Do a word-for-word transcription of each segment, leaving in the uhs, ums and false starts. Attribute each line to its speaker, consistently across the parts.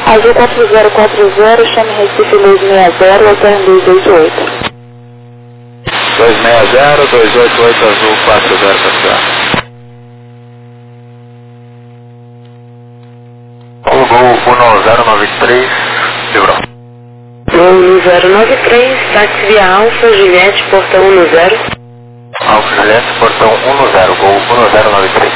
Speaker 1: Azul quatro zero quatro zero, chame Recife dois seis zero, alterno dois oito oito.
Speaker 2: dois seis zero, dois oito oito, Azul quatro zero quatro zero. Paulo Gol um zero nove três, livrou.
Speaker 1: Gol zero nove três, táxi via Alfa, Juliette, portão um zero.
Speaker 2: Alfa Juliette, portão um zero, Gol um zero nove três.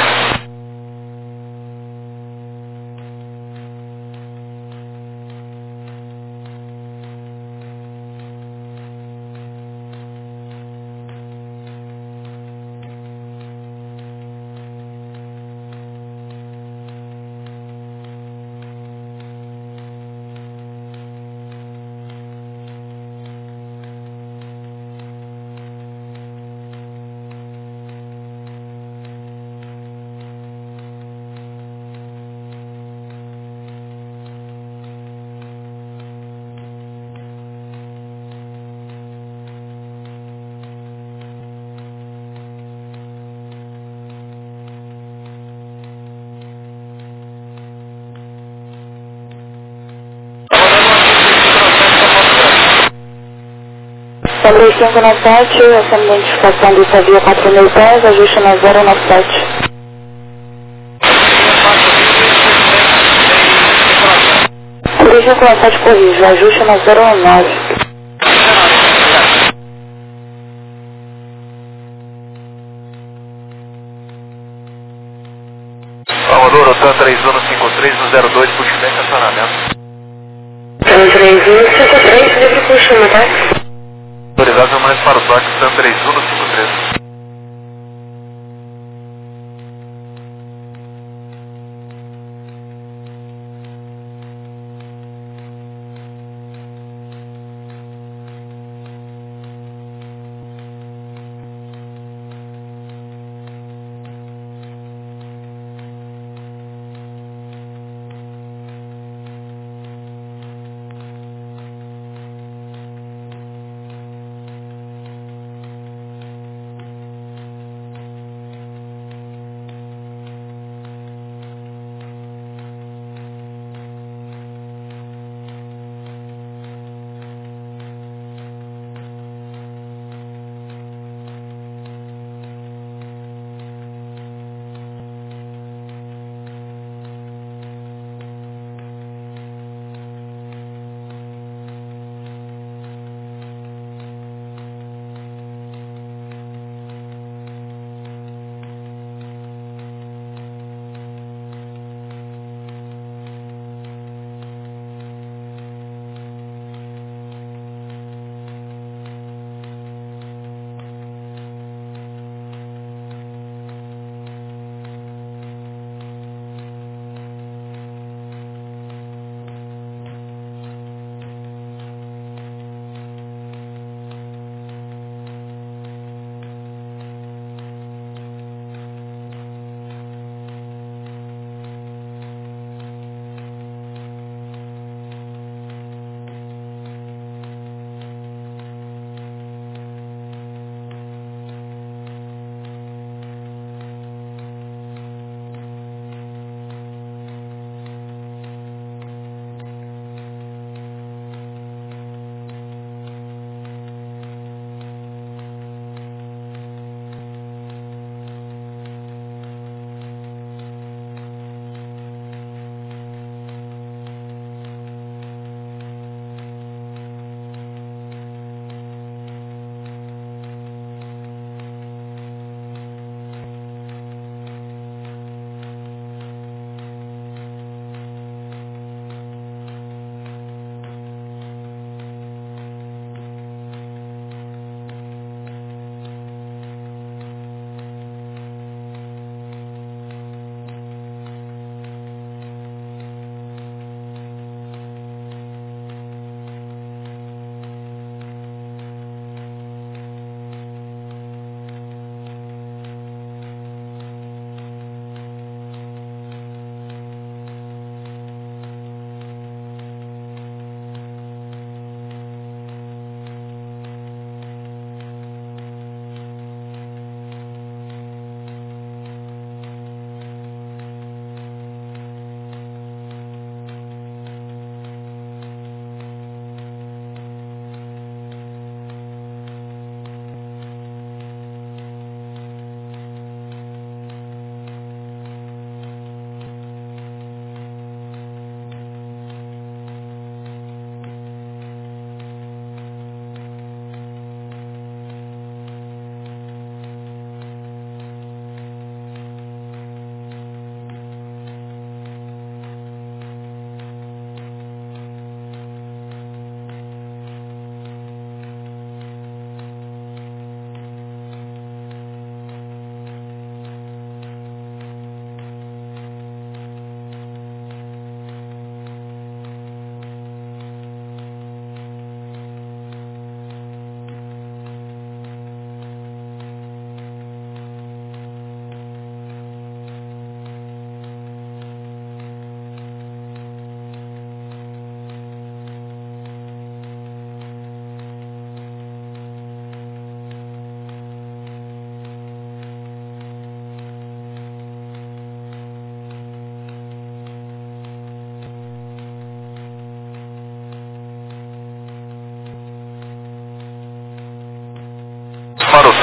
Speaker 1: Sobre cinco nove sete, essa é a identificação do Savia quatro mil pés, ajuste na zero nove sete. Sobre cinco nove sete, corrige, ajuste na zero nove.
Speaker 2: Amador, Otan três um cinco três no zero dois, puxa bem estacionamento.
Speaker 1: três um cinco três, livre puxa, no táxi.
Speaker 2: Autorizado permanece para o toque, Otan três um cinco três.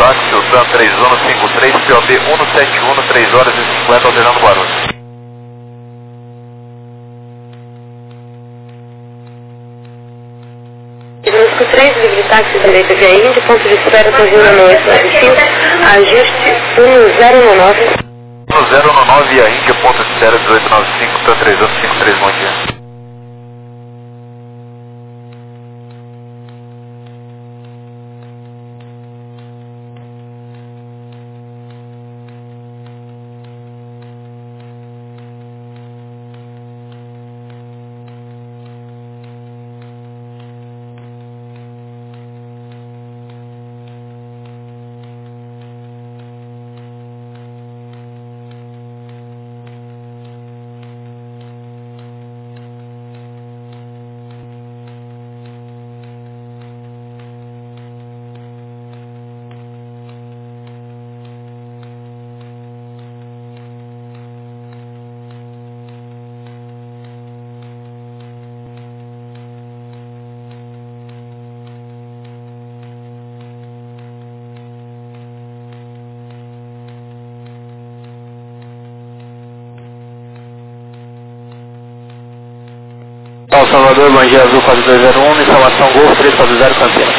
Speaker 2: táxi, o TAM três um cinco três, P O B um sete um, três horas e cinquenta, alternando Guarulhos.
Speaker 1: Brusco três, livre táxi, direita via Índia, ponto de espera, Togina no oito nove cinco, ajuste um zero um nove.
Speaker 2: um zero um nove, via Índia, ponto de espera, dezoito nove cinco, TAM três um cinco três, bom dia. Salvador, Bangia Azul quatro dois zero um, instalação Golf três quatro zero, Campinas.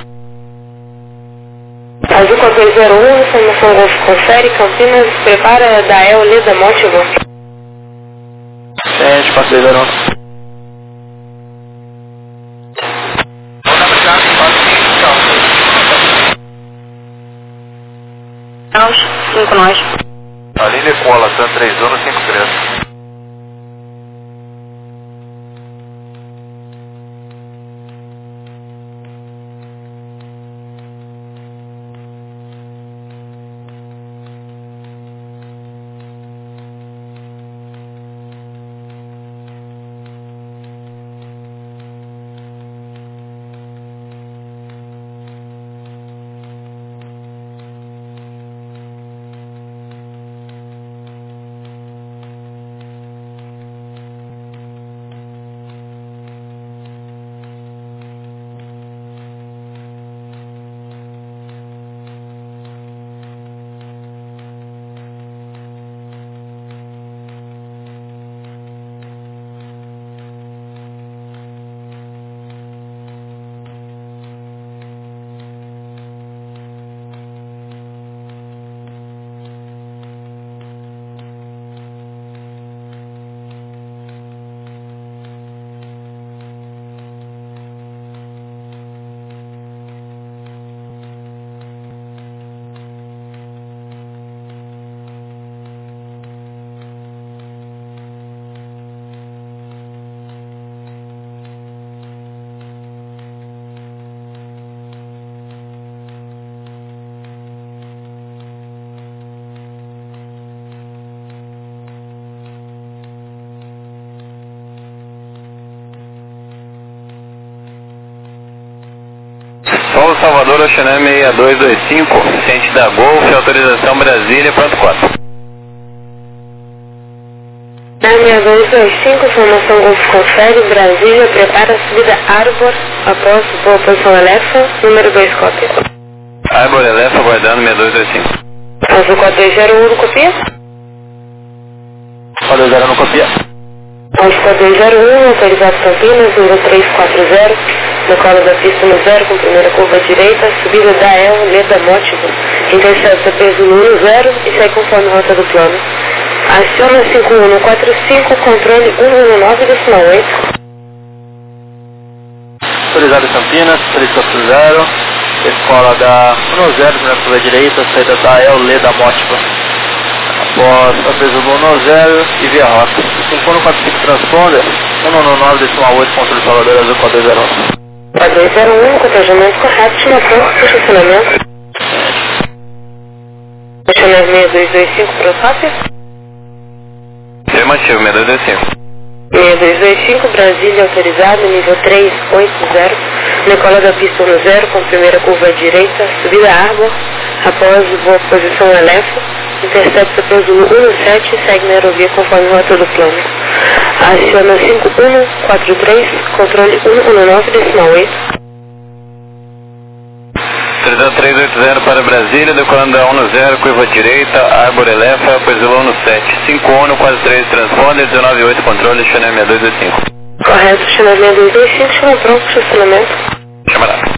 Speaker 1: Azul quatro dois zero um, informação Golf confere, Campinas, prepara da El Leda Motivo.
Speaker 2: Gente, quatro dois zero um.
Speaker 1: cinco nós.
Speaker 2: Aline Cola, TAM três um cinco três. Solo Salvador, Oxané seis dois dois cinco, ciente da Golf, autorização Brasília, pronto quatro.
Speaker 1: seis dois dois cinco, informação Golf confere, Brasília, prepara a subida Arbor, após boa posição Elefa, número dois, cópia.
Speaker 2: Arbor, Elefa, aguardando seis dois dois cinco.
Speaker 1: Azul quatro dois zero um, copia?
Speaker 2: quatro dois zero um, copia.
Speaker 1: Azul quatro dois zero um, autorizado Campinas, número três quatro zero, decola da pista no zero, com primeira curva direita, subida da El, Leda Motivo, intercepta peso no um zero e sai conforme rota do plano. Aciona cinco um quatro cinco, controle um um nove, decimal oito.
Speaker 2: Autorizado Campinas, três quatro zero, escola da um zero, primeira curva direita, saída da El, Leda Motivo. Após a peso no um zero e via rota. cinco um quatro cinco transponder, um um nove, decimal oito, controle Salvador, Azul quatro dois zero um.
Speaker 1: quatro dois zero um, cotejamento correto, estimação, estacionamento. Estacionamento seis dois dois cinco, Procópio.
Speaker 2: Afirmativo, seis dois dois cinco.
Speaker 1: seis dois dois cinco, Brasília, autorizado, nível três oito zero, decola da pista no zero, com primeira curva à direita, subida Arbor, após boa posição Elefa, intercepta peso no um sete e segue na aerovia conforme rota do plano. Aciona cinco um quatro três, controle um um nove, decimal oito.
Speaker 2: zero três oito zero para Brasília, decolando da um zero, curva direita, Arbor Elefa, Poisilão no sete, cinco ONU, quase três, transponder, dezenove oito, controle, Channel seis dois dois cinco.
Speaker 1: Correto, Channel seis dois dois cinco, chama pronto, estacionamento.
Speaker 2: Chama lá.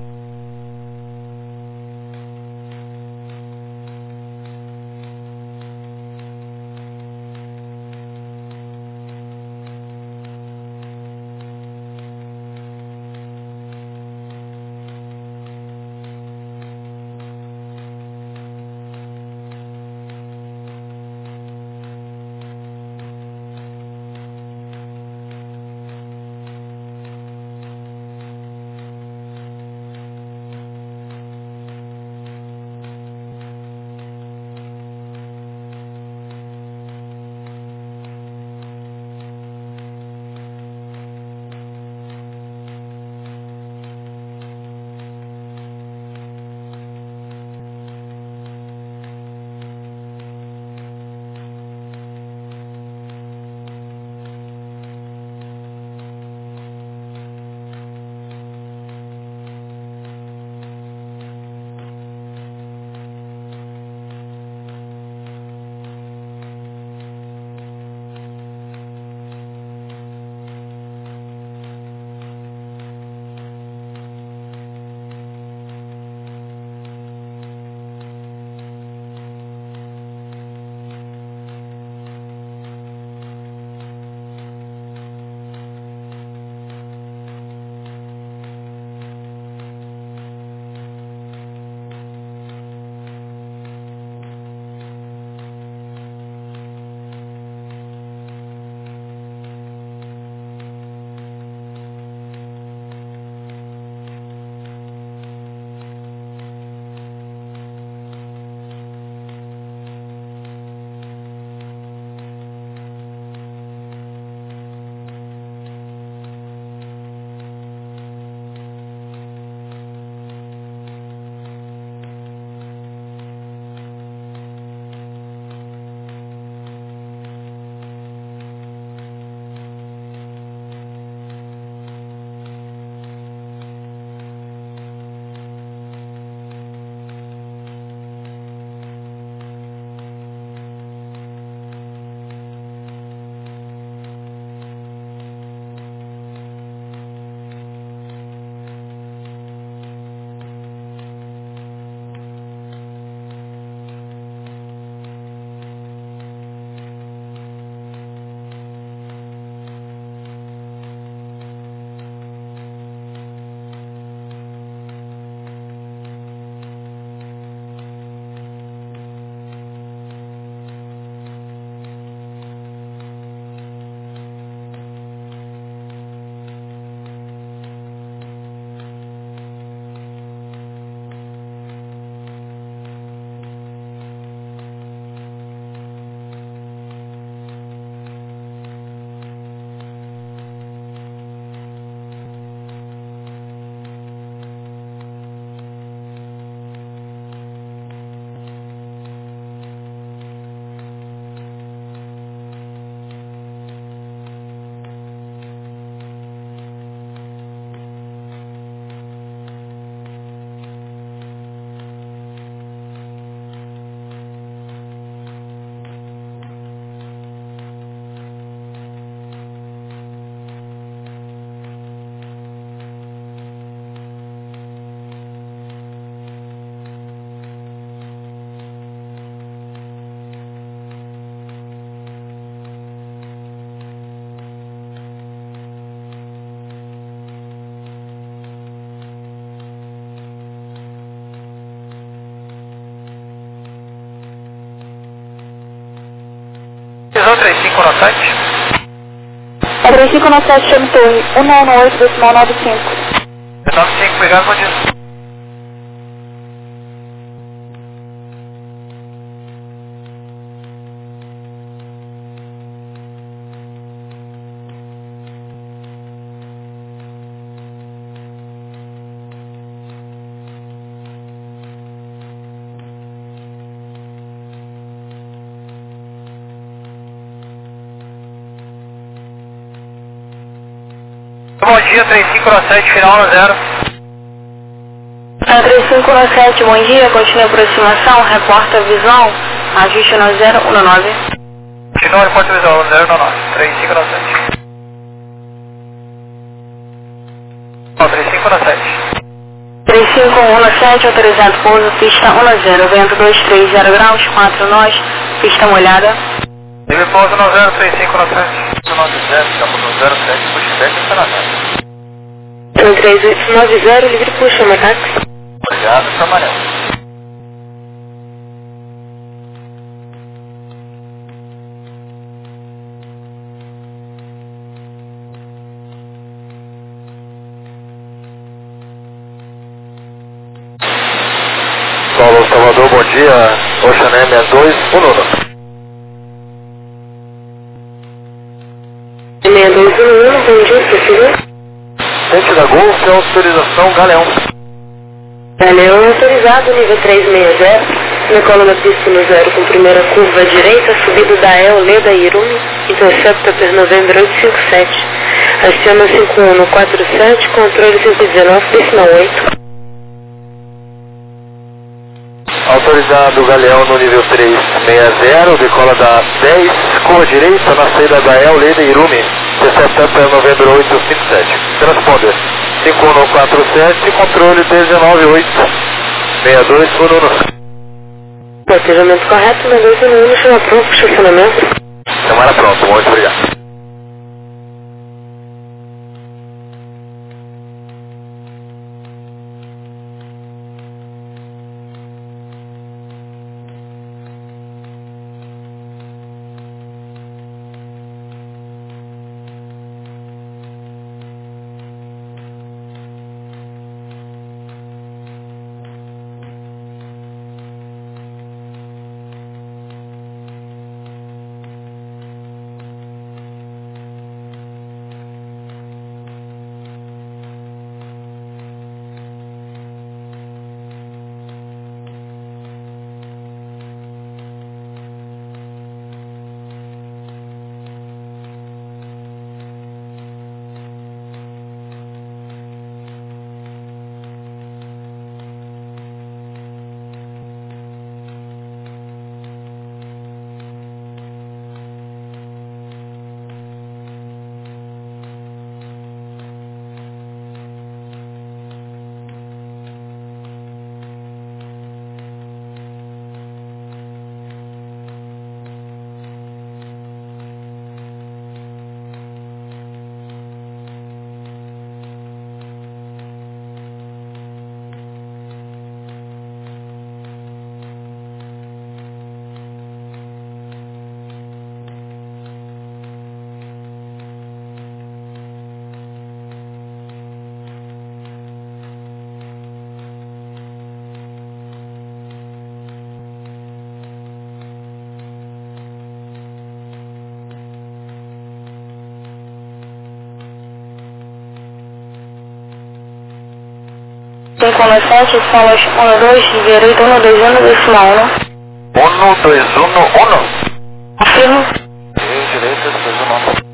Speaker 3: três cinco no sete.
Speaker 4: É três cinco no sete, chame torre um nove oito, decimal nove cinco.
Speaker 3: nove cinco, obrigado, bom dia. Bom dia, três cinco no sete, final no zero.
Speaker 4: Então, três cinco um sete, bom dia, continue a aproximação, reporta visão, ajuste no zero um nove.
Speaker 3: Continua, reporta visão, zero um nove, três cinco um sete. Não, três cinco um sete.
Speaker 4: três cinco um sete, autorizado pouso, pista um zero, vento dois três zero graus, quatro nós, pista molhada.
Speaker 3: Nível pouso no zero, três cinco um sete. nove zero, estamos no zero sete, pushback e Canadá.
Speaker 1: Então, três oito nove zero, livre puxa, uma táxi.
Speaker 3: Obrigado, está amarelo.
Speaker 2: Paulo Salvador, bom dia. Ocean M é dois um Nuno.
Speaker 1: seis dois um um, bom dia, prefiro.
Speaker 2: Frente da Golf, autorização Galeão.
Speaker 1: Galeão autorizado, nível três seis zero, decola da pista no zero com primeira curva à direita, subida da El, Leda e Irumi, intercepta per novembro oito cinco sete, aciona cinco um um quatro sete, controle cento e dezenove, decimal oito.
Speaker 2: Autorizado Galeão no nível três seis zero, decola da dez, curva direita na saída da El, Leda e Irumi, intercepta per novembro oito cinco sete. Transponder cinco um um quatro sete, controle dezenove oito, seis dois um um.
Speaker 1: Batejamento correto, seis dois um um, chama pronto para estacionamento.
Speaker 2: Chamada pronto, muito obrigado.
Speaker 4: cinco um sete, solas um dois, direito um dois um, decimal um.
Speaker 2: um dois um um.
Speaker 4: Afirmo.
Speaker 2: Direita dois um um.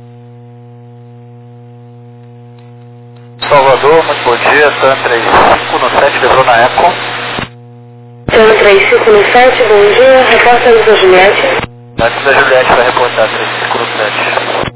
Speaker 2: Salvador, muito bom dia, TAN três cinco um sete, levou na Eco.
Speaker 1: TAN três cinco um sete, bom dia, reporta a da Juliette.
Speaker 2: Antes da Juliette vai reportar três cinco um sete.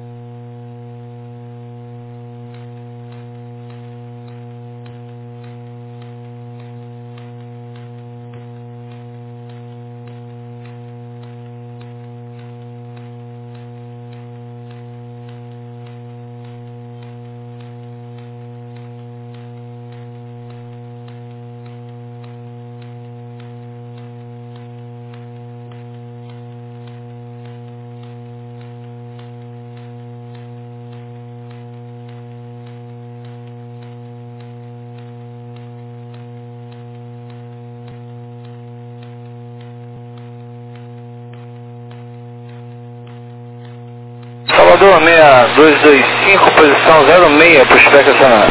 Speaker 2: Salvador, seis dois dois cinco, posição zero seis, pushback acionado.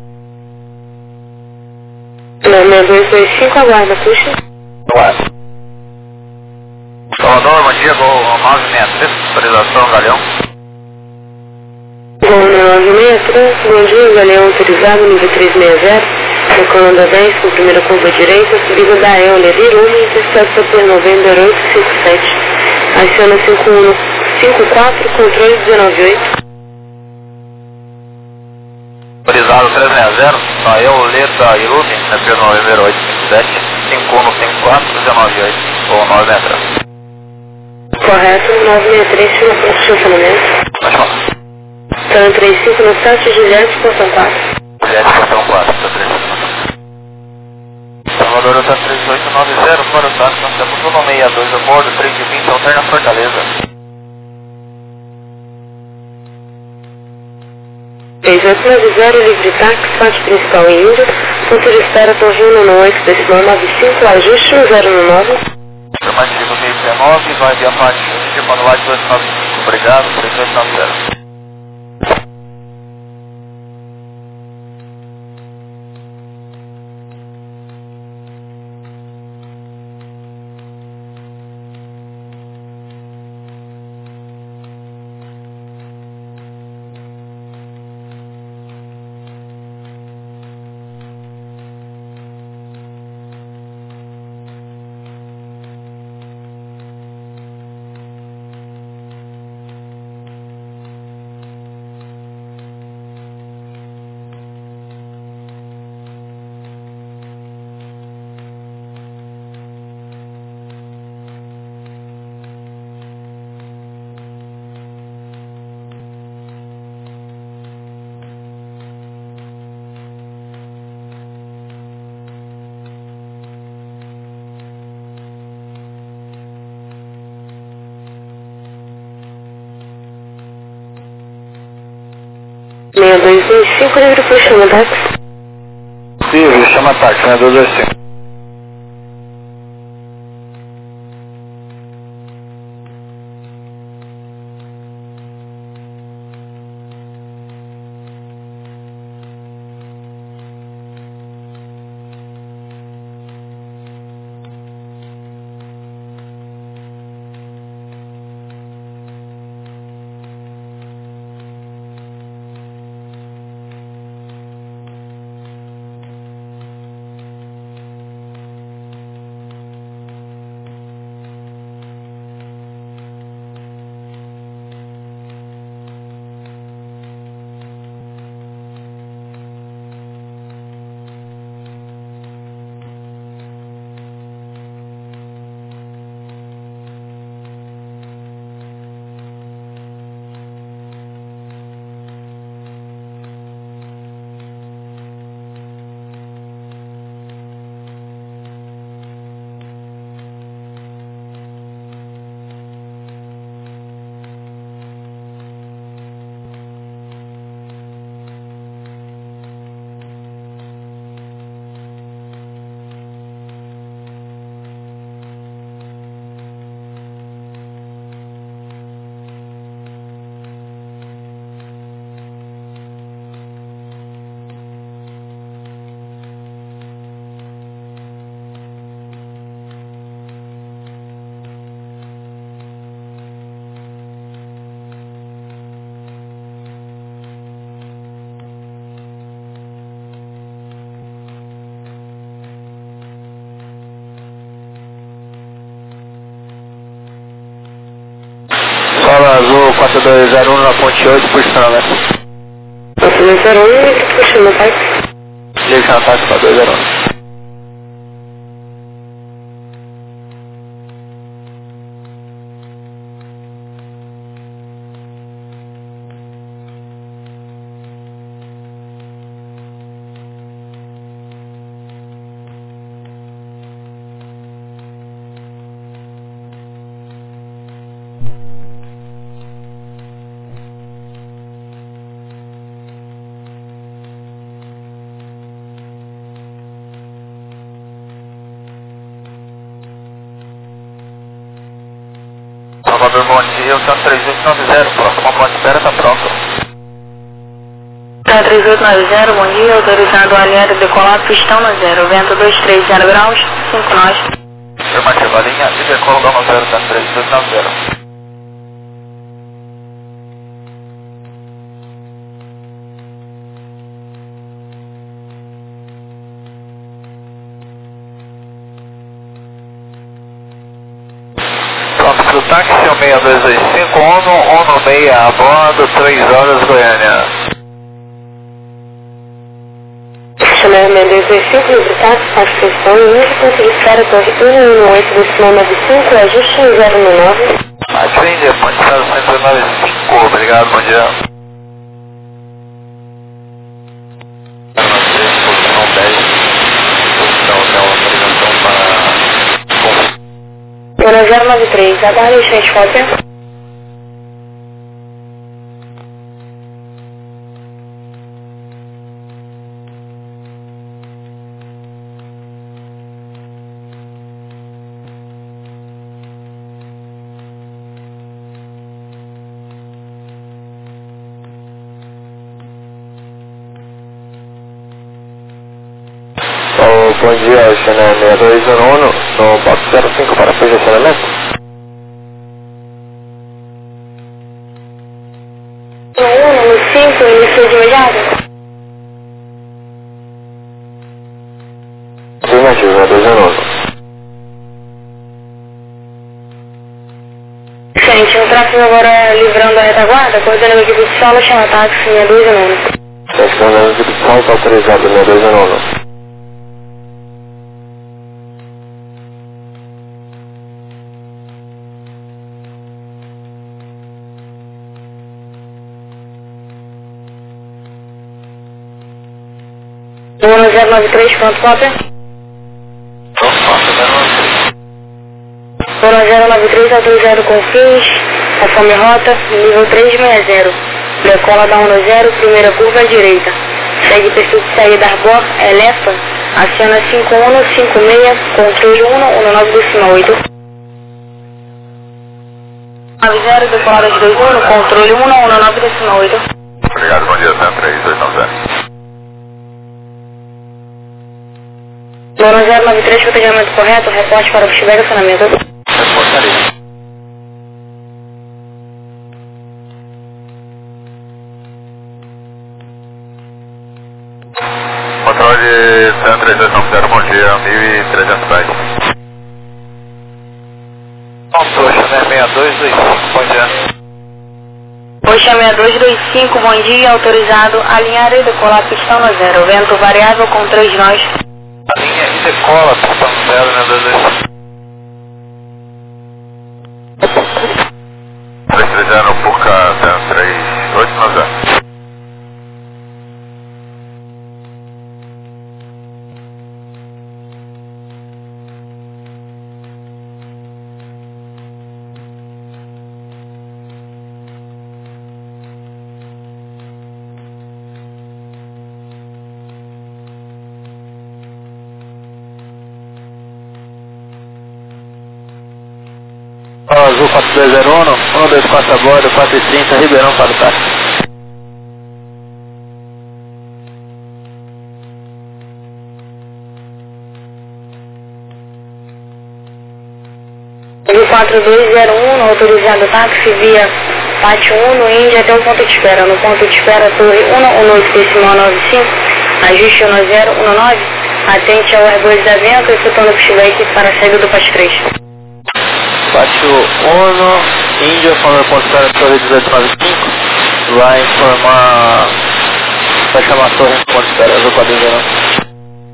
Speaker 1: seis dois dois cinco, aguarda, puxa.
Speaker 2: Aguarda. Salvador, bom dia, gol nove seis três, autorização, Galeão.
Speaker 1: Gol nove seis três, bom dia, Galeão autorizado, nível três seis zero. Decolando a dez, com primeira curva direita, subida da Euler Irume, intercepta C P noventa e oito cinquenta e sete. Aciona cinco um cinco quatro, controle dezenove oito.
Speaker 3: Autorizado trezentos, da Euler da Irume, C P noventa e oito cinquenta e sete, cinco um cinco quatro, dezenove oito, ou nove metros.
Speaker 1: Correto, nove seis três, tira ponto de estacionamento.
Speaker 3: Pode falar.
Speaker 1: São trinta e cinco no sete, Juliette, portão quatro.
Speaker 3: Juliette, portão quatro, está trinta e cinco. Salvador, está três oito nove zero, fora o táxi, nós temos um sessenta e dois a bordo, três e vinte, alterna Fortaleza.
Speaker 1: três oito nove zero, livre táxi, parte principal em Índia, ponto de espera, Torrinho no oito, decimal nove cinco, ajuste no zero no nove.
Speaker 3: Afirmativo meio dezenove, vai via parte Índia, manual dois nove cinco, obrigado, três oito nove zero.
Speaker 1: seis dois dois cinco, livre por chama táxi.
Speaker 3: Sim, chama táxi, né, dois dois cinco. Sala Azul quatro dois zero um na ponte oito, por estacionamento.
Speaker 1: quatro dois zero um, livre por chama táxi.
Speaker 3: Liga na táxi quatro dois zero um. Salvador, bom dia, o São três oito nove zero, próxima ponte espera, está pronto.
Speaker 4: São três oito nove zero, bom dia, autorizado a linha de decolar, pistão no zero, vento dois três zero graus, cinco nós.
Speaker 3: Afirmativa, linha de decolo Gama zero, São três oito nove zero. táxi um seis dois dois cinco, ONU, ONU seis a bordo, três horas, Goiânia.
Speaker 1: Chamei seis dois dois cinco, livre táxi, extensão e ponto de espera, torre um um oito, decimal nove cinco, ajuste no zero um nove.
Speaker 3: Atende, ponte zero um nove cinco, obrigado, bom dia. Posição dez, posição de autorização para...
Speaker 1: Zona zero nove três, aguarde o instante, cópia.
Speaker 2: Bom dia, Chanel seis dois um um, no box zero cinco para posicionamento.
Speaker 1: um no cinco, início de imediato.
Speaker 2: Afirmativo, seis dois um um.
Speaker 1: Gente, o tráfego agora livrando a retaguarda, coordenando a equipe de solo, chama táxi seis dois um um.
Speaker 2: Gente, coordenando a equipe de solo, autorizado seis dois um um.
Speaker 1: Zona zero nove três, pronto, cópia. Zona zero nove três, autorizado com fins, conforme rota, nível três seis zero. Decola da um zero, primeira curva à direita. Segue perfil de saída Arbor, Elefa, aciona cinco um cinco seis, controle um um nove decimal oito. nove zero, decolada de dois um, controle um um nove decimal oito.
Speaker 3: Obrigado, bom dia, cento três dois nove zero.
Speaker 1: Zona zero nove três, protegimento correto, reporte para o estiver acionamento.
Speaker 3: Reportaria. Controle cento três dois nove zero, bom dia, mil e trezentos pés. Poxa, né, seis dois dois cinco, bom dia.
Speaker 1: Poxa, seis dois dois cinco, bom dia, autorizado, alinhar e decolar pistão no zero, vento variável com três nós.
Speaker 3: A linha e decola, pistão zero, né, dois dois cinco. três três zero, Puca, cento três oito nove zero.
Speaker 2: Azul quatro dois zero um, um dois quatro a bordo, quatro e trinta, Ribeirão para o táxi.
Speaker 1: quatro dois zero um, autorizado táxi via Pátio um no Índia até o ponto de espera. No ponto de espera, torre um um oito decimal nove cinco, ajuste um zero um nove, atente ao Airbus da vento, efetuando o pushback para a saída do Pátio três.
Speaker 2: Pátio um, Índia, falando ponto de espera, torre dezoito nove cinco, vai informar, vai chamar a torre ponto de espera, azul quatro dois zero um.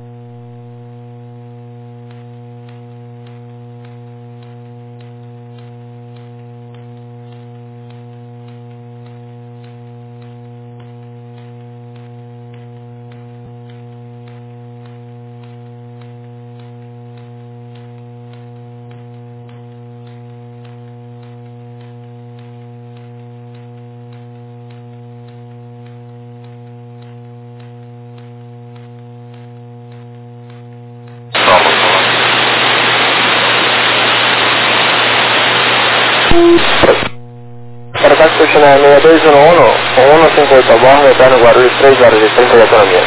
Speaker 2: Para táxi Chanel seis dois um um, um cinco oito a bordo, eterno Guarulhos, três horas e trinta de autonomia.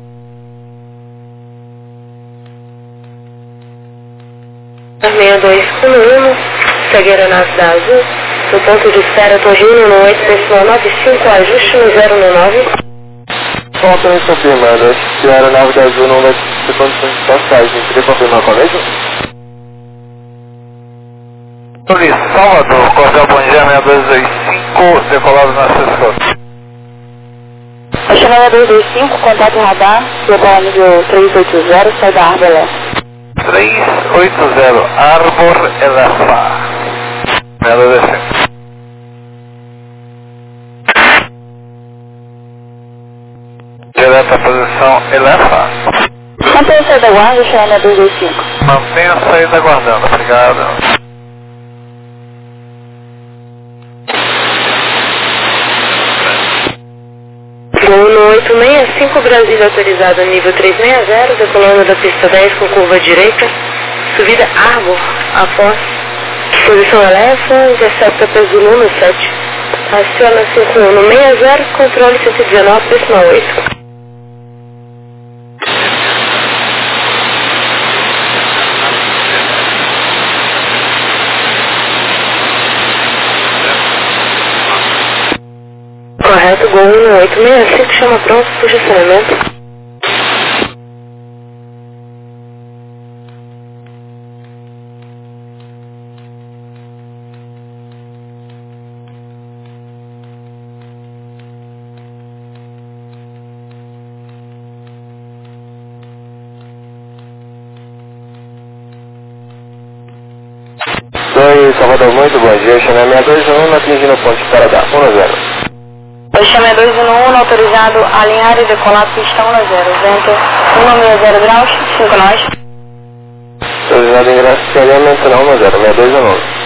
Speaker 1: seis dois um um, segue a aeronave da Azul, no ponto de espera Torre um no oito decimal nove cinco, ajuste no zero um nove.
Speaker 2: Altamente confirmado, se a aeronave da Azul não vai ter condições de passagem, queria confirmar com a mesma?
Speaker 3: Salvador, Cordel Bangé seis dois dois cinco, decolado na Cisco.
Speaker 4: Oceanária dois dois cinco, contato radar, global nível três oito zero, sai da Arbor Elefa.
Speaker 3: três oito zero, Arbor Elefa. seis dois dois cinco. Direto à posição Elefa.
Speaker 4: Mantenha a saída guarda, Oceanária dois dois cinco.
Speaker 3: Mantenha a saída aguardando, obrigado.
Speaker 1: Voo oito seis cinco, Brasília autorizado a nível três seis zero, decolando da pista dez com curva direita, subida Arbor, após posição Elefa, intercepta peso Luna sete. Aciona cinco um seis zero, controle cento e dezenove, decimal oito. Correto, Gol um oito seis cinco, chama pronto, puxa acionamento.
Speaker 2: Oi, Salvador, muito bom dia. Chamei seis dois um, atingindo o ponto de Paradá, um zero.
Speaker 4: Oceanária dois um um, autorizado a alinhar e decolar pista um zero, vento cento e sessenta graus, cinco nós.
Speaker 2: Autorizado em graça de alinhamento não, um zero, seis dois um.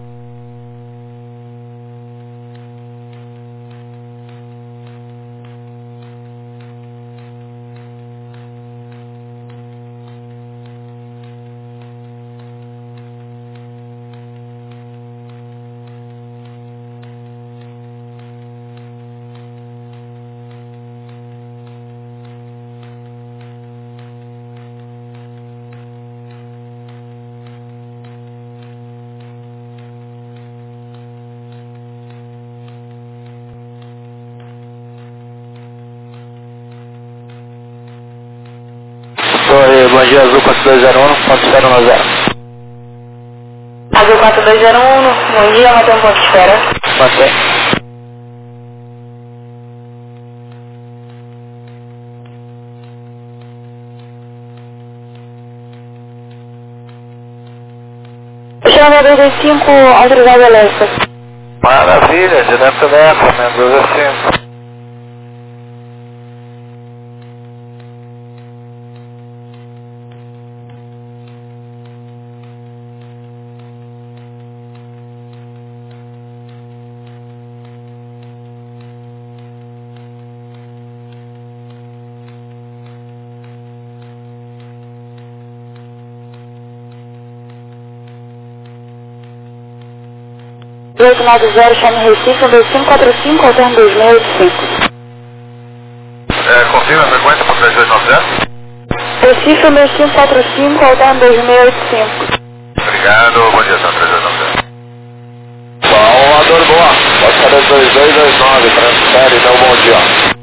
Speaker 2: Oi, bom dia, Azul quatro dois zero um, ponto zero um zero.
Speaker 4: Azul quatro dois zero um, bom dia, mantém um ponto de espera.
Speaker 2: Mantém.
Speaker 4: Oceanária dois dois cinco, autorizado a Elefa.
Speaker 3: Maravilha, direto Elefa, seis dois dois cinco.
Speaker 4: oito nove zero, chame Recife, dois cinco quatro cinco, alterno dois seis oito cinco.
Speaker 3: É, confirma a frequência para três dois nove zero.
Speaker 4: Recife, dois cinco quatro cinco, alterno dois seis oito cinco.
Speaker 3: Obrigado, bom dia, três dois nove zero.
Speaker 2: Salvador, boa. Pode ser dois dois dois nove, transfere, então bom dia.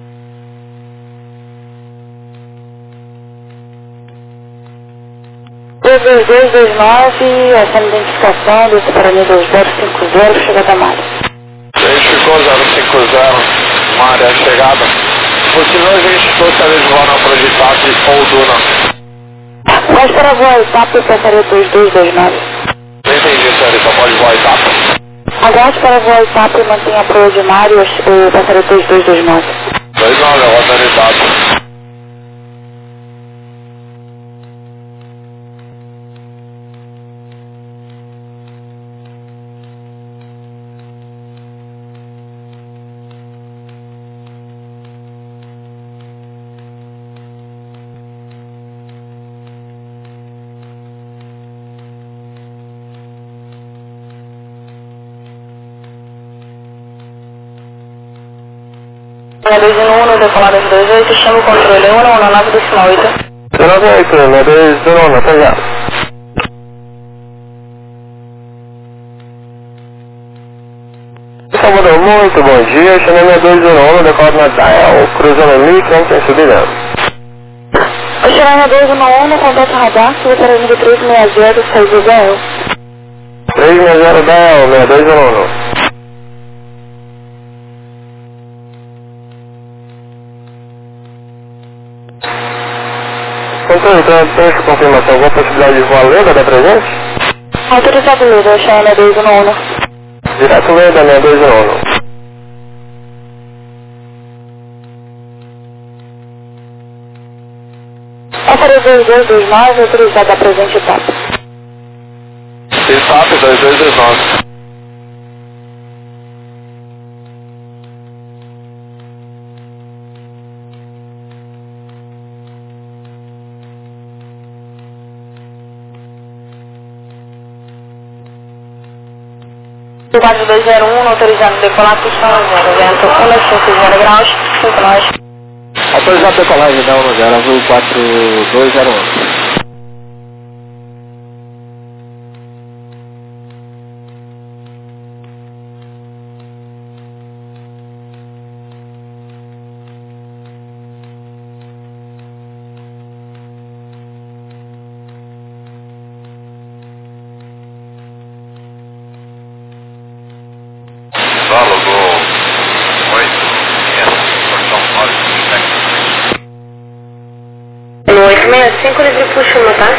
Speaker 4: dois dois dois dois nove, essa é a identificação desse para nível zero cinco zero, chegada a Mário.
Speaker 2: Identificou zero cinco zero, Mário, a chegada. Possível a gente gostaria de voar na Projetap ou Duna.
Speaker 4: Voz para voar etapa e passaria dois dois dois nove.
Speaker 2: Não entendi, senhorita, pode voar etapa?
Speaker 4: Aguarde para voar etapa e mantenha a proa de Mário e passaria dois dois dois nove.
Speaker 2: dois nove, rodando etapa.
Speaker 4: dois um um, decolado às dois oito, chama o controle um um nove decimal oito.
Speaker 2: nove oito, né? dois um um, até já. Salvador, muito bom dia. Chamei dois um um, decolado na Dial, cruzando mil quinhentos, subida.
Speaker 4: Oceanária dois um um, contato radar, secretaria número três seis zero, seis Israel.
Speaker 2: três seis zero da E L, seis dois um um. Controle, então tem essa confirmação, alguma possibilidade de voar Leda da presente?
Speaker 4: Autorizado Leda, China seis dois um um.
Speaker 2: Direto Leda, seis dois um um.
Speaker 4: Operador dois dois dois nove, autorizado a presente etapa.
Speaker 2: Etapa dois dois dois nove.
Speaker 4: quatro dois zero um, autorizado a decolar, pista um zero, vento um cinco zero graus, cinco nós.
Speaker 2: Autorizado a decolagem da um zero, azul quatro dois zero um.
Speaker 1: No oito seis cinco, livre puxa uma, tá?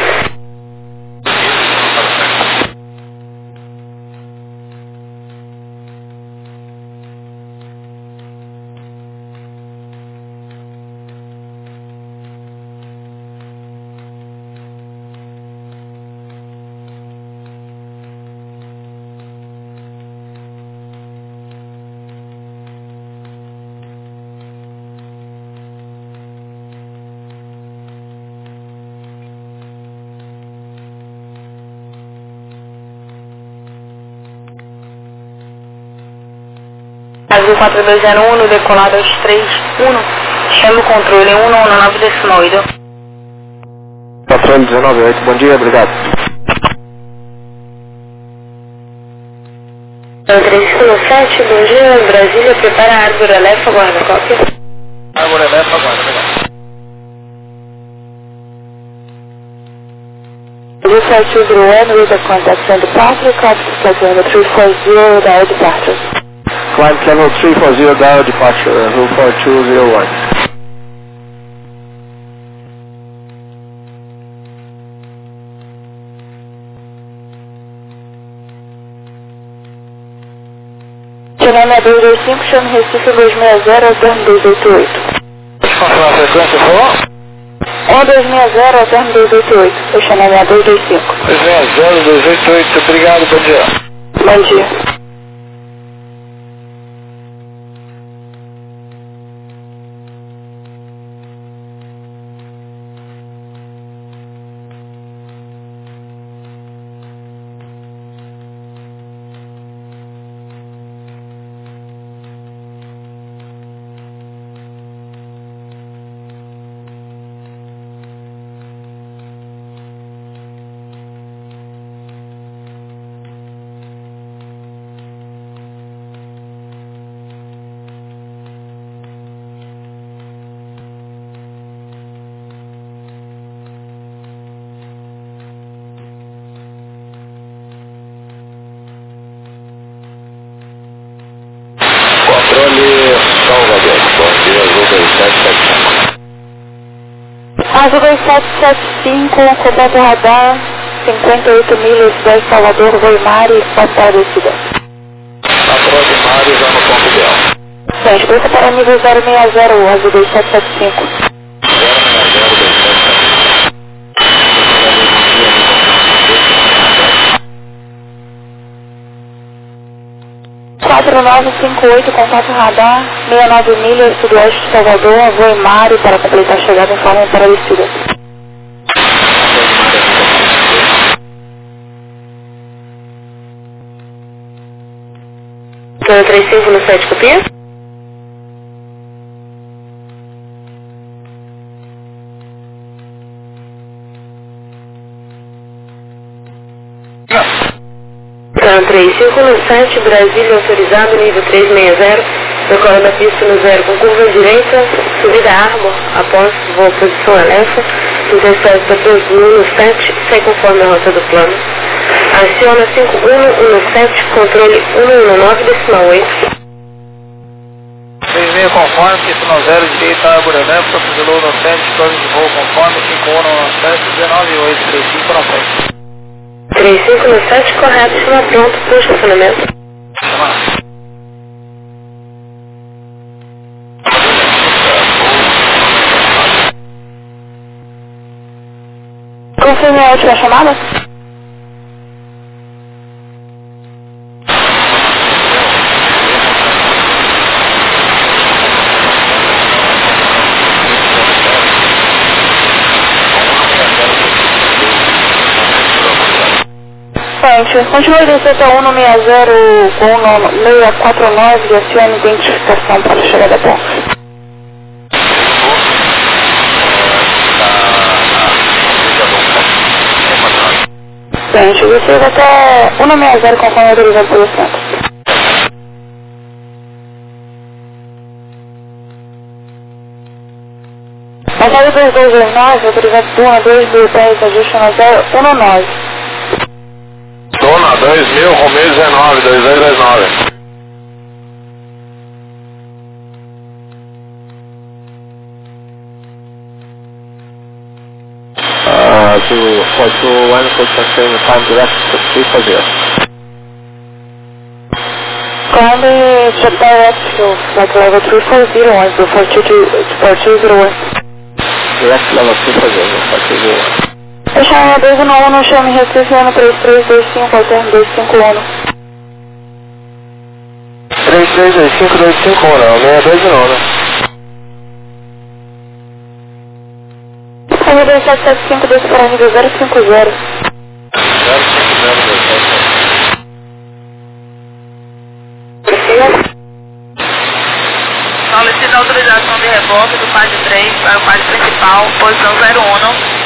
Speaker 4: Azul quatro dois zero um, no decolar dois três um, chama o controle um nove nove decimal oito.
Speaker 2: Controle dezenove oito, bom dia, obrigado.
Speaker 1: três cinco sete, bom dia, Brasília, prepara a árvore Alefa, guarda, cópia.
Speaker 2: Árvore Alefa, guarda, obrigado.
Speaker 4: Default to one with the contact and departure, contact level three four zero, dial departure.
Speaker 2: Climb level three four zero, dial departure, azul four two zero one.
Speaker 4: Chama dois dois cinco, chama Recife dois seis zero, alterno dois oito oito.
Speaker 2: Confirma a frequência, por favor?
Speaker 4: um dois seis zero, alterno dois oito oito. Eu chamo dois dois cinco.
Speaker 2: dois seis zero, dois oito oito, obrigado, bom dia.
Speaker 4: Bom dia.
Speaker 2: Controle Salvador, bom dia, azul dois sete sete cinco.
Speaker 4: Azul dois sete sete cinco, coberto radar, cinquenta e oito milhas, dez Salvador, Voimari, foto para a descida.
Speaker 2: Patrão de Mário, já no ponto ideal.
Speaker 4: Bem, escuta para nível zero seis zero, azul dois sete sete cinco.
Speaker 2: zero seis zero, dois sete sete cinco.
Speaker 4: quatro nove cinco oito, contato radar, sessenta e nove milhas, sudoeste de Salvador, Voimari, para completar a chegada em forma para a descida.
Speaker 1: Então, três cinco no sete, copia? Então, três cinco no sete, Brasília, autorizado, nível três seis zero, decola da pista no zero com curva direita, subida Arbor, após voo posição Alefa, intercepta dois mil no sete, sai conforme a rota do plano. Aciona cinco um um sete, controle um um nove decimal oito.
Speaker 2: três seis conforme, pista no zero, direita, árvore lenta, fusilou no sete, torre de voo conforme, cinco um um sete, dezenove oito, três cinco no sete.
Speaker 1: três cinco no sete, correto, estima pronto, por estacionamento.
Speaker 4: Confirme a última chamada? Gente, continue descendo um no seis zero com seis quatro nove e acione identificação para a chegada a ponto. Gente, descendo até um no seis zero conforme autorizado pelo centro. Passado dois dois dois nove, autorizado por um dois mil dez, ajuste no zero um no nove.
Speaker 3: Dona dois mil, Romeu dezenove, dois dois dois nove.
Speaker 2: Uh, to, for to one for transferring time direct to three four zero.
Speaker 4: Kindly check direct to flight level three four zero one for two two zero one.
Speaker 2: Direct level three four zero, four two zero one.
Speaker 4: Fechar dois um um, chame Recife M três três dois cinco, alterno dois cinco um.
Speaker 2: três três dois cinco dois cinco um, não, seis dois um, né?
Speaker 4: M dois sete sete cinco, dois para nível zero cinco zero.
Speaker 3: zero cinco zero dois sete.
Speaker 5: Solicita autorização de reboque do quadro três para o quadro principal, posição zero um.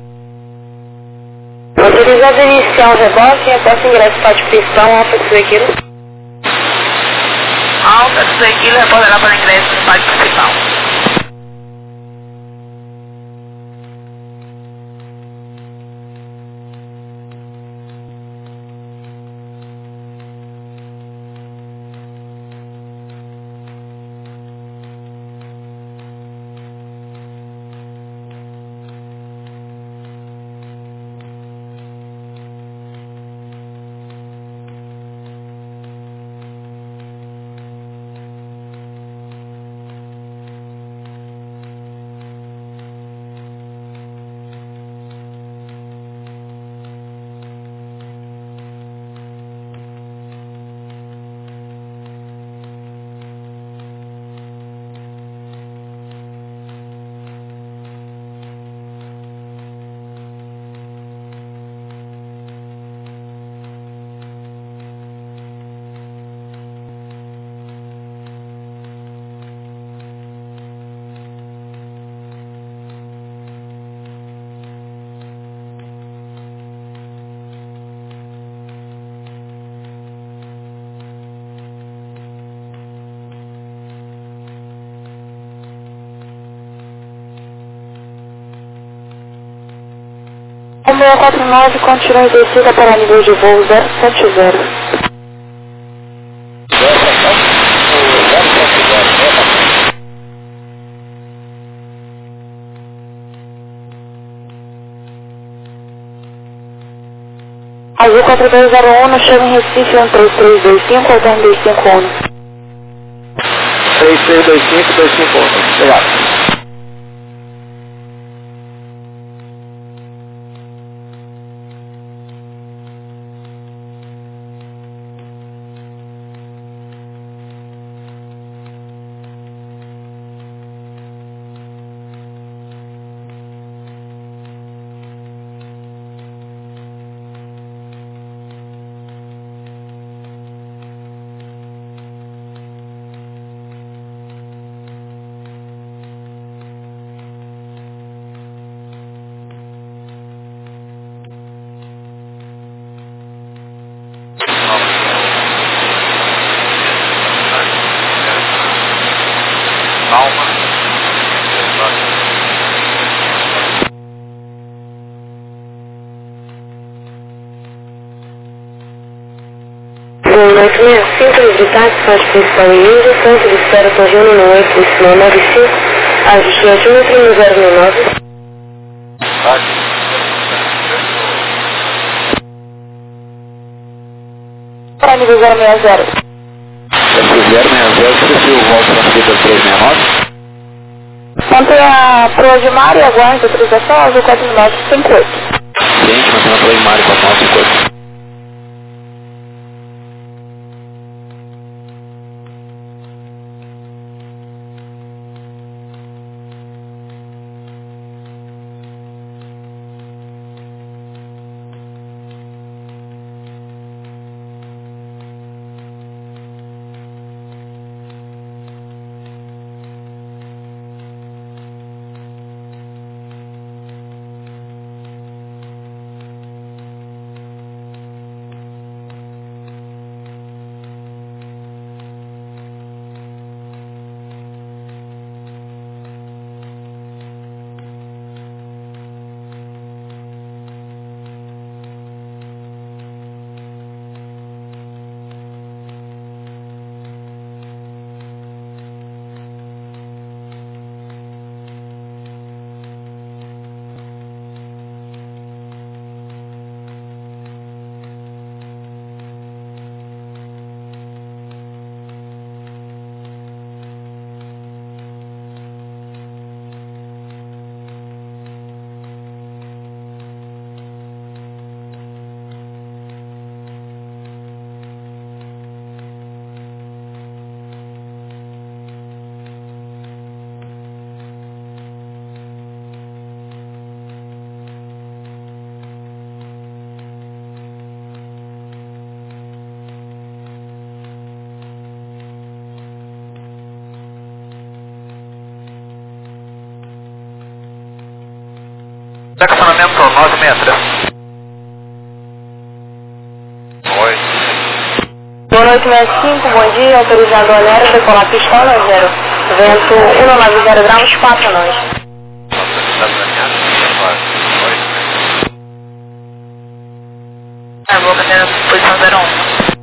Speaker 1: Autorizado iniciar o reboque após ingresso pátio principal, Alfa de Suequilo.
Speaker 5: Alfa de Suequilo reportará para ingresso no pátio principal.
Speaker 4: seis quatro nove, continue descida para nível de voo zero sete zero. Azul quatro dois zero um, chama em Recife um três três dois cinco, alterno dois cinco um.
Speaker 2: três três dois cinco dois cinco um, obrigado.
Speaker 3: Calma.
Speaker 1: um oito seis cinco, livre táxi, faixa principal em Índia, Santos, espera Torre um no oito, sinal nove cinco, ajuste altímetro no zero nove.
Speaker 4: Para nível zero seis zero.
Speaker 2: zero seis zero, Cecil, volta para a fita trezentos e sessenta e nove.
Speaker 4: Mantenha a proa de mar e aguarde a autorização azul quatro nove cinco oito.
Speaker 2: Gente, mantendo a proa de mar e quatro nove cinco oito.
Speaker 3: Estacionamento nove seis três. Oi.
Speaker 1: Boa noite, seis cinco, bom dia, autorizado alerta, decolar pistola zero. Vento cento e noventa graus, quatro nós.
Speaker 5: É, vou bater na posição zero um.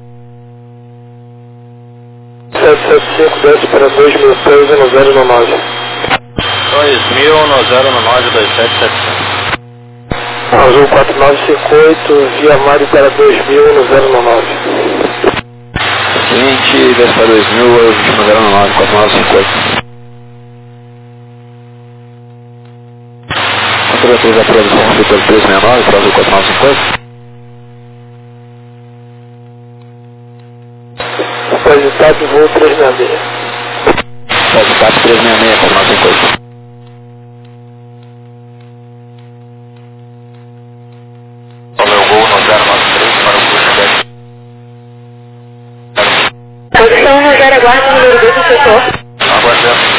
Speaker 2: sete sete cinco, desce para dois mil três no zero nove. dois mil no zero nove, dois sete sete cinco. Azul quatro nove cinco oito, via Mário para dois mil no zero nove. Seguinte, desce para dois mil, no zero nove, quatro nove cinco oito. Temperatura da produção, Super três seis nove, para Azul quatro nove cinco oito. Positado, voo três seis seis. Positado três seis seis, quatro nove cinco oito.
Speaker 1: Posição no zero aguardo, número dois do setor.
Speaker 3: Aguardando.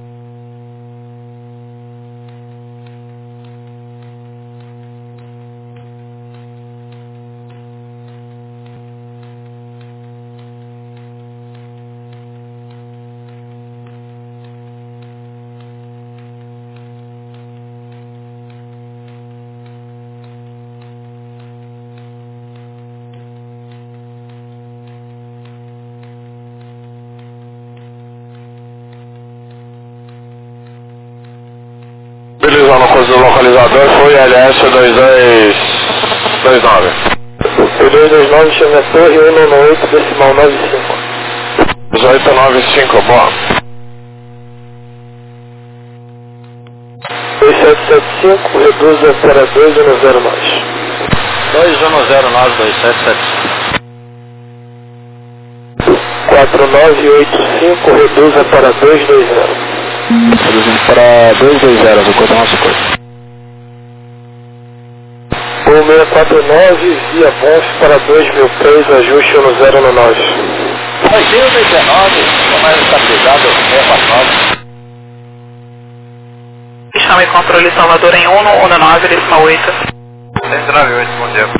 Speaker 2: Utilizando o curso do localizador foi L S dois dois dois nove. dois dois nove, chama a torre um nove oito, decimal nove cinco. oito nove cinco, bom. dois sete sete cinco, reduza para dois um zero nove. dois um zero nove, dois sete sete cinco. quatro nove oito cinco, reduza para dois dois zero. Reduzindo para dois dois zero, do quatro nove coisa. um seis quatro nove, via Bonf para dois mil três, ajuste no zero nove. dois mil e dezenove, mais estabilizado, seis quatro nove.
Speaker 5: Chame controle Salvador em um no nove, decimal oito.
Speaker 3: seis nove oito, bom dia.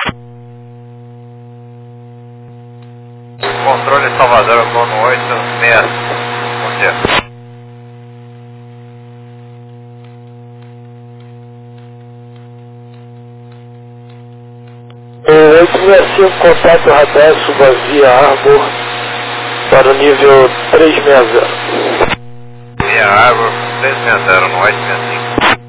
Speaker 3: Controle Salvador, nono oito, seis. Bom dia.
Speaker 2: um
Speaker 6: oito seis cinco, contato radar, suba via Arbor para o nível trezentos e sessenta.
Speaker 3: Via Arbor, trezentos e sessenta, no oito seis cinco.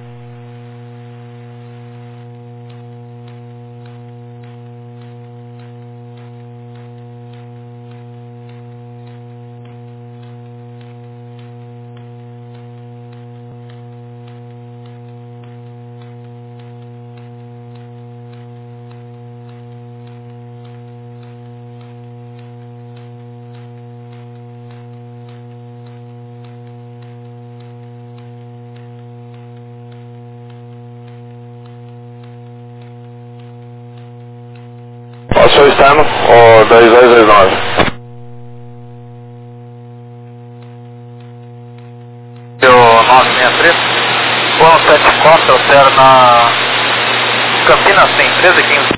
Speaker 6: Passou o externo, o dois dois dois nove.
Speaker 3: O nove seis três, Bono sete quatro, altera na Campinas, tem treze e quinze.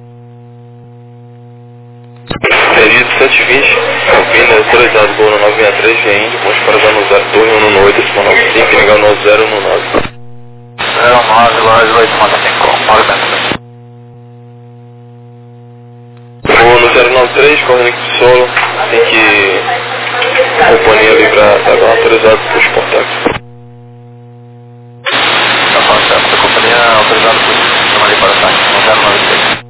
Speaker 6: Pedido sete vinte, Campinas, autorizado Bono nove seis três, via Índio, ponte para zero zero, torre um um oito, decimal nove cinco, legal no zero um nove.
Speaker 3: zero nove, loja oito cinco, nove metros.
Speaker 6: No zero nove três, correndo aqui pro solo, tem que companhia ali pra estar autorizado para exportar.
Speaker 3: Tá falando certo, a companhia é autorizada por sistema ali para ataque, no zero nove três.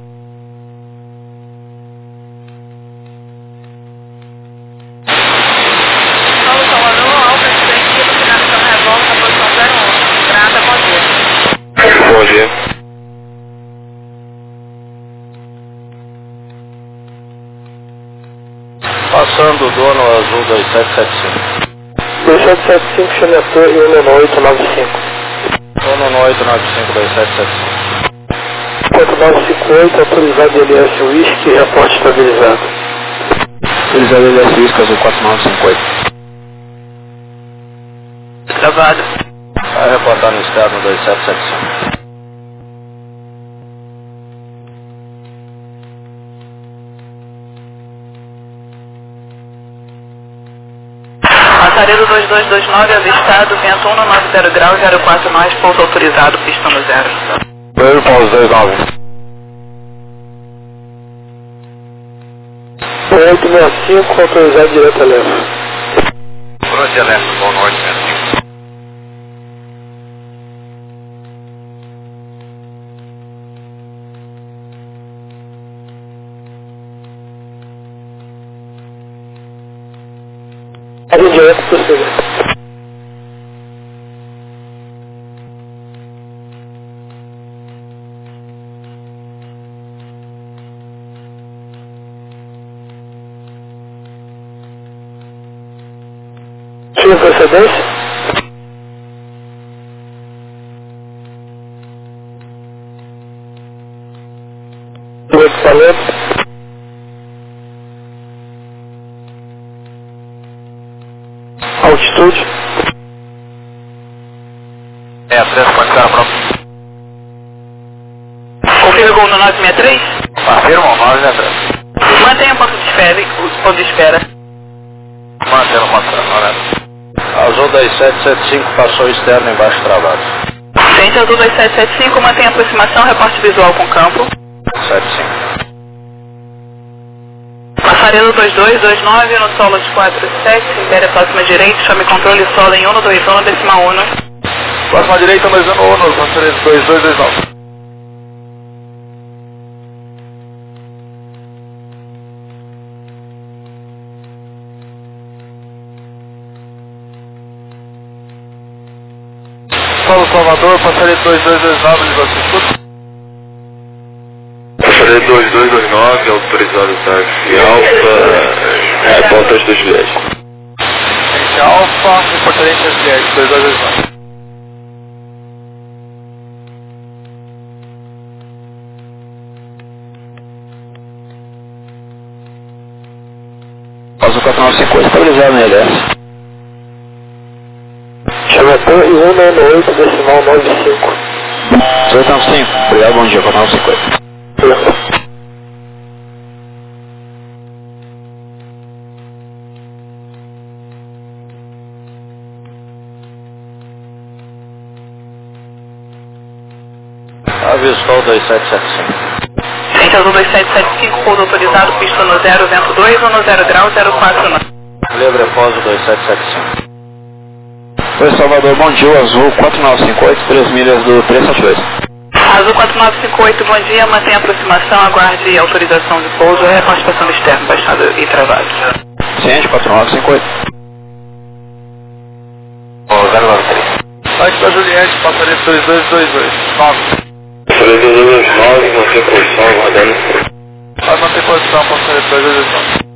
Speaker 5: Paulo Salvador, Alfa Extensivo, finalização revolta na posição zero um. Prata, bom dia.
Speaker 6: Bom dia.
Speaker 2: Passando o dono azul dois sete sete cinco.
Speaker 6: dois sete sete cinco, chame a torre um um oito nove cinco.
Speaker 2: um um oito nove cinco, dois sete sete cinco.
Speaker 6: quatro nove cinco oito, autorizado L S Whisky, reporte estabilizado.
Speaker 2: Autorizado L S Whisky, azul quatro nove cinco oito.
Speaker 5: Gravado.
Speaker 2: Vai reportar no externo dois sete sete cinco.
Speaker 5: Passaredo dois dois dois nove, avistado, vento um nove zero graus, zero quatro nós, pouso autorizado, pista no zero.
Speaker 6: Dois pausa dois nove. oito seis cinco, autorizado direto a leve.
Speaker 3: Fronte elétrico, bom norte seis cinco.
Speaker 6: Área direto possível. Tinha procedência? Do equipamento? Altitude?
Speaker 3: É, três pode ficar pronto.
Speaker 5: Confirma gol no nove seis três?
Speaker 3: Confirma, nove seis três.
Speaker 5: Mantenha o ponto de espera, o ponto de espera.
Speaker 3: Mantendo o ponto horário.
Speaker 2: Azul dois sete sete cinco, passou o externo embaixo travado.
Speaker 5: Frente azul dois sete sete cinco, mantenha a aproximação, reporte visual com campo.
Speaker 2: sete cinco.
Speaker 5: Passarelo dois dois dois nove, no solo de quatro sete, império próxima direita, chame controle solo em um dois um, decimal um.
Speaker 3: Próxima direita, dois um, passaredo dois dois dois nove. Paulo Salvador, passaredo dois dois dois nove, ele vai se escutar.
Speaker 6: Passaredo dois dois dois nove, autorizado táxi Alfa, é, portas dos viés.
Speaker 3: Gente Alfa, reportarente S D R, dois dois dois nove.
Speaker 2: Azul quatro nove cinco oito, estabilizado no L S.
Speaker 6: Chama a torre um um oito, decimal nove cinco.
Speaker 2: oito nove cinco, obrigado, bom dia, quatro nove cinco oito.
Speaker 7: Avistou dois sete sete cinco.
Speaker 5: Seguinte, Azul dois sete sete cinco, pouso autorizado, pista no zero, vento dois, um no zero grau, zero quatro nove.
Speaker 2: Livre, pouso dois sete sete cinco. Oi, Salvador, bom dia, Azul quatro nove cinco oito, três milhas do três sete dois.
Speaker 5: Azul quatro nove cinco oito, bom dia, mantenha a aproximação, aguarde autorização de pouso, é participação externa, baixada e travado.
Speaker 2: Ciente, quatro nove cinco oito.
Speaker 3: Ó, zero nove três.
Speaker 2: Site da Juliette, passaria dois dois dois dois nove.
Speaker 6: Passaria dois dois dois nove, manter posição, aguardando.
Speaker 2: Vai manter posição, passaria dois dois dois nove.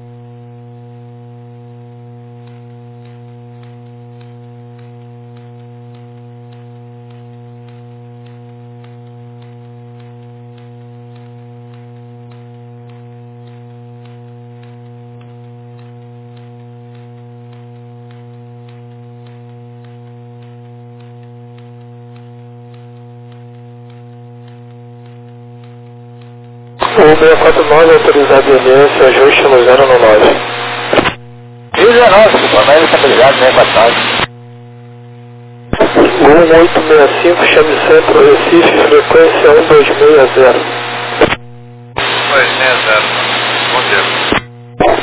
Speaker 6: O seis quatro nove autorizado em emergência, ajuste no zero nove.
Speaker 2: Rio dezenove, planeta estabilidade, seis quatro nove.
Speaker 6: um oito seis cinco, chame centro Recife, frequência um dois seis zero.
Speaker 3: dois seis zero. Bom dia.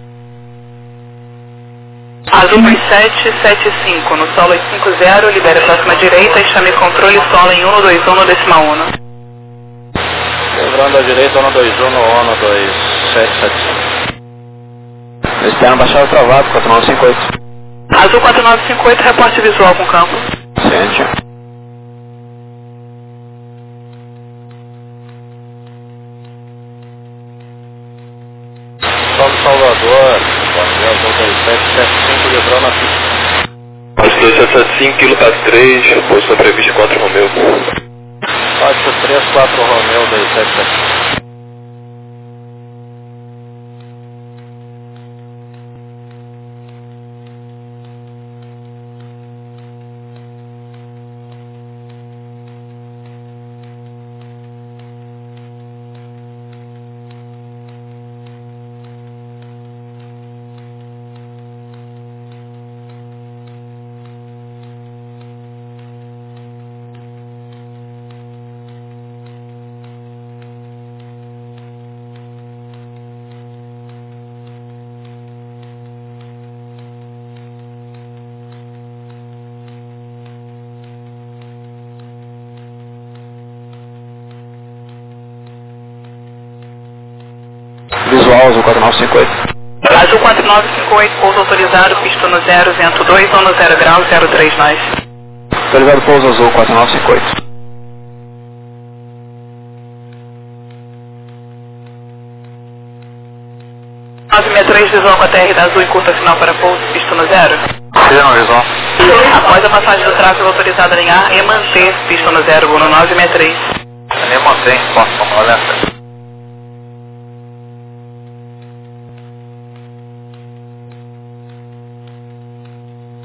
Speaker 5: Azul dois sete sete cinco, no solo oito cinco zero, libere a próxima direita e chame controle solo em um dois um, decimal um.
Speaker 2: Lembrando a direita, um dois um, no dois sete sete cinco. Externo baixado travado, quatro nove cinco oito.
Speaker 5: Azul quatro nove cinco oito, reporte visual com campo.
Speaker 2: Ciente. Solo Salvador, Azul dois sete sete cinco, livrou na pista.
Speaker 6: Azul dois sete sete cinco, quilo quatro três, posição prevista quatro Romeu.
Speaker 2: quatro três quatro Romeu dois sete sete cinco. Visual, Azul quatro nove cinco oito.
Speaker 5: Azul quatro nove cinco oito, pouso autorizado, pista no zero, vento dois, um no zero grau, zero três nove.
Speaker 2: Autorizado pouso Azul quatro nove cinco oito.
Speaker 5: nove seis três, visual com a T R da Azul em curta final para pouso, pista no zero.
Speaker 3: Seja no visual.
Speaker 5: Após a passagem do tráfego autorizado em ar, e manter pista no zero, um no nove seis três.
Speaker 3: Nem mantém, posso, vamos lá,